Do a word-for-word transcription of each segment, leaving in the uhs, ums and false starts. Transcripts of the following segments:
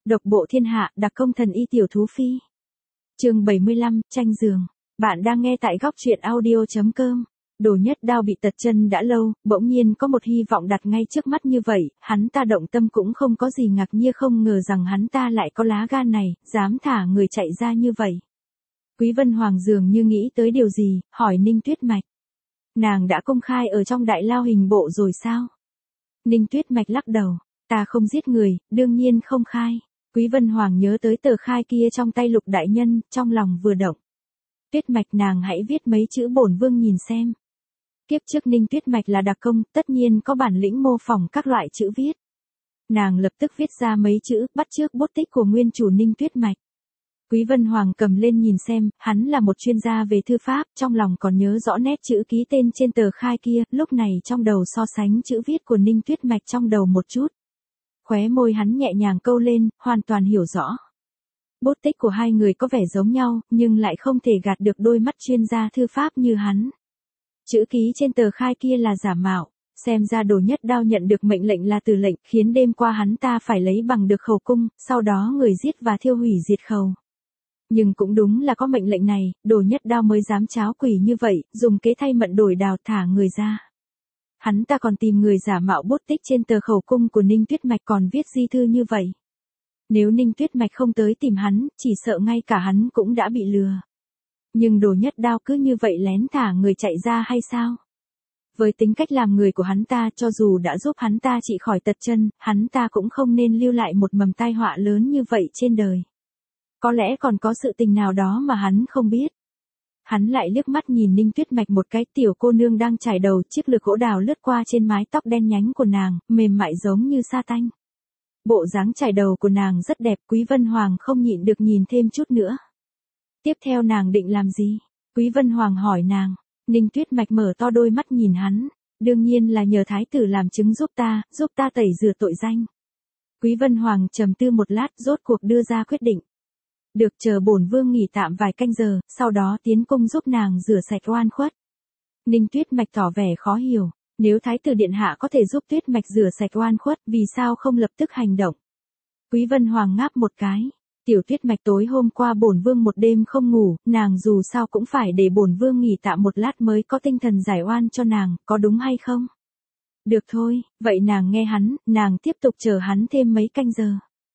Độc bộ thiên hạ, đặc công thần y tiểu thú phi. Chương bảy mươi lăm, tranh giường. Bạn đang nghe tại góc truyện audio chấm com. Đồ Nhất Đao bị tật chân đã lâu, bỗng nhiên có một hy vọng đặt ngay trước mắt như vậy, hắn ta động tâm cũng không có gì ngạc nhiên, không ngờ rằng hắn ta lại có lá gan này, dám thả người chạy ra như vậy. Quý Vân Hoàng dường như nghĩ tới điều gì, hỏi Ninh Tuyết Mạch. Nàng đã công khai ở trong đại lao hình bộ rồi sao? Ninh Tuyết Mạch lắc đầu, ta không giết người, đương nhiên không khai. Quý Vân Hoàng nhớ tới tờ khai kia trong tay Lục đại nhân, trong lòng vừa động. Tuyết Mạch, nàng hãy viết mấy chữ bổn vương nhìn xem. Kiếp trước Ninh Tuyết Mạch là đặc công, tất nhiên có bản lĩnh mô phỏng các loại chữ viết. Nàng lập tức viết ra mấy chữ, bắt chước bút tích của nguyên chủ Ninh Tuyết Mạch. Quý Vân Hoàng cầm lên nhìn xem, hắn là một chuyên gia về thư pháp, trong lòng còn nhớ rõ nét chữ ký tên trên tờ khai kia, lúc này trong đầu so sánh chữ viết của Ninh Tuyết Mạch trong đầu một chút. Khóe môi hắn nhẹ nhàng câu lên, hoàn toàn hiểu rõ. Bút tích của hai người có vẻ giống nhau, nhưng lại không thể gạt được đôi mắt chuyên gia thư pháp như hắn. Chữ ký trên tờ khai kia là giả mạo, xem ra Đồ Nhất Đao nhận được mệnh lệnh là từ lệnh, khiến đêm qua hắn ta phải lấy bằng được khẩu cung, sau đó người giết và thiêu hủy diệt khẩu. Nhưng cũng đúng là có mệnh lệnh này, Đồ Nhất Đao mới dám tráo quỷ như vậy, dùng kế thay mận đổi đào thả người ra. Hắn ta còn tìm người giả mạo bút tích trên tờ khẩu cung của Ninh Tuyết Mạch, còn viết di thư như vậy. Nếu Ninh Tuyết Mạch không tới tìm hắn, chỉ sợ ngay cả hắn cũng đã bị lừa. Nhưng Đồ Nhất Đao cứ như vậy lén thả người chạy ra hay sao? Với tính cách làm người của hắn ta, cho dù đã giúp hắn ta trị khỏi tật chân, hắn ta cũng không nên lưu lại một mầm tai họa lớn như vậy trên đời. Có lẽ còn có sự tình nào đó mà hắn không biết. Hắn lại liếc mắt nhìn Ninh Tuyết Mạch một cái, tiểu cô nương đang chải đầu, chiếc lược gỗ đào lướt qua trên mái tóc đen nhánh của nàng, mềm mại giống như sa tanh. Bộ dáng chải đầu của nàng rất đẹp, Quý Vân Hoàng không nhịn được nhìn thêm chút nữa. Tiếp theo nàng định làm gì? Quý Vân Hoàng hỏi nàng. Ninh Tuyết Mạch mở to đôi mắt nhìn hắn. Đương nhiên là nhờ thái tử làm chứng giúp ta, giúp ta tẩy rửa tội danh. Quý Vân Hoàng trầm tư một lát, rốt cuộc đưa ra quyết định. Được, chờ bổn vương nghỉ tạm vài canh giờ, sau đó tiến cung giúp nàng rửa sạch oan khuất. Ninh Tuyết Mạch tỏ vẻ khó hiểu. Nếu thái tử điện hạ có thể giúp Tuyết Mạch rửa sạch oan khuất, vì sao không lập tức hành động? Quý Vân Hoàng ngáp một cái. Tiểu Tuyết Mạch tối hôm qua bổn vương một đêm không ngủ, nàng dù sao cũng phải để bổn vương nghỉ tạm một lát mới có tinh thần giải oan cho nàng, có đúng hay không? Được thôi, vậy nàng nghe hắn, nàng tiếp tục chờ hắn thêm mấy canh giờ.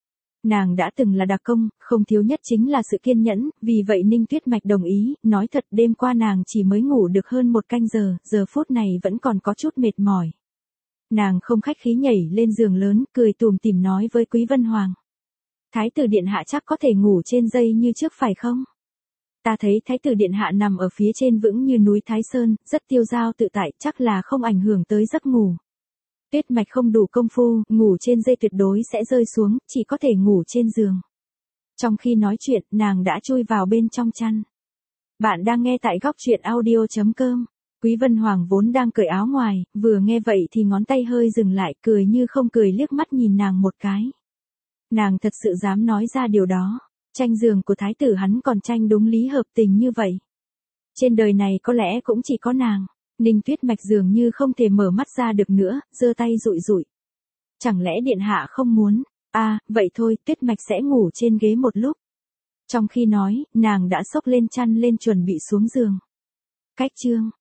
Nàng đã từng là đặc công, không thiếu nhất chính là sự kiên nhẫn, vì vậy Ninh Tuyết Mạch đồng ý, nói thật đêm qua nàng chỉ mới ngủ được hơn một canh giờ, giờ phút này vẫn còn có chút mệt mỏi. Nàng không khách khí nhảy lên giường lớn, cười tủm tỉm nói với Quý Vân Hoàng. Thái tử điện hạ chắc có thể ngủ trên dây như trước phải không? Ta thấy thái tử điện hạ nằm ở phía trên vững như núi Thái Sơn, rất tiêu dao tự tại, chắc là không ảnh hưởng tới giấc ngủ. Tuyết Mạch không đủ công phu, ngủ trên dây tuyệt đối sẽ rơi xuống, chỉ có thể ngủ trên giường. Trong khi nói chuyện, nàng đã chui vào bên trong chăn. Bạn đang nghe tại góc truyện audio chấm com. Quý Vân Hoàng vốn đang cởi áo ngoài, vừa nghe vậy thì ngón tay hơi dừng lại, cười như không cười liếc mắt nhìn nàng một cái. Nàng thật sự dám nói ra điều đó. Tranh giường của thái tử hắn còn tranh đúng lý hợp tình như vậy. Trên đời này có lẽ cũng chỉ có nàng. Ninh Tuyết Mạch dường như không thể mở mắt ra được nữa, giơ tay dụi dụi. Chẳng lẽ điện hạ không muốn? À, vậy thôi, Tuyết Mạch sẽ ngủ trên ghế một lúc. Trong khi nói, nàng đã xốc lên chăn lên chuẩn bị xuống giường. Cách chương.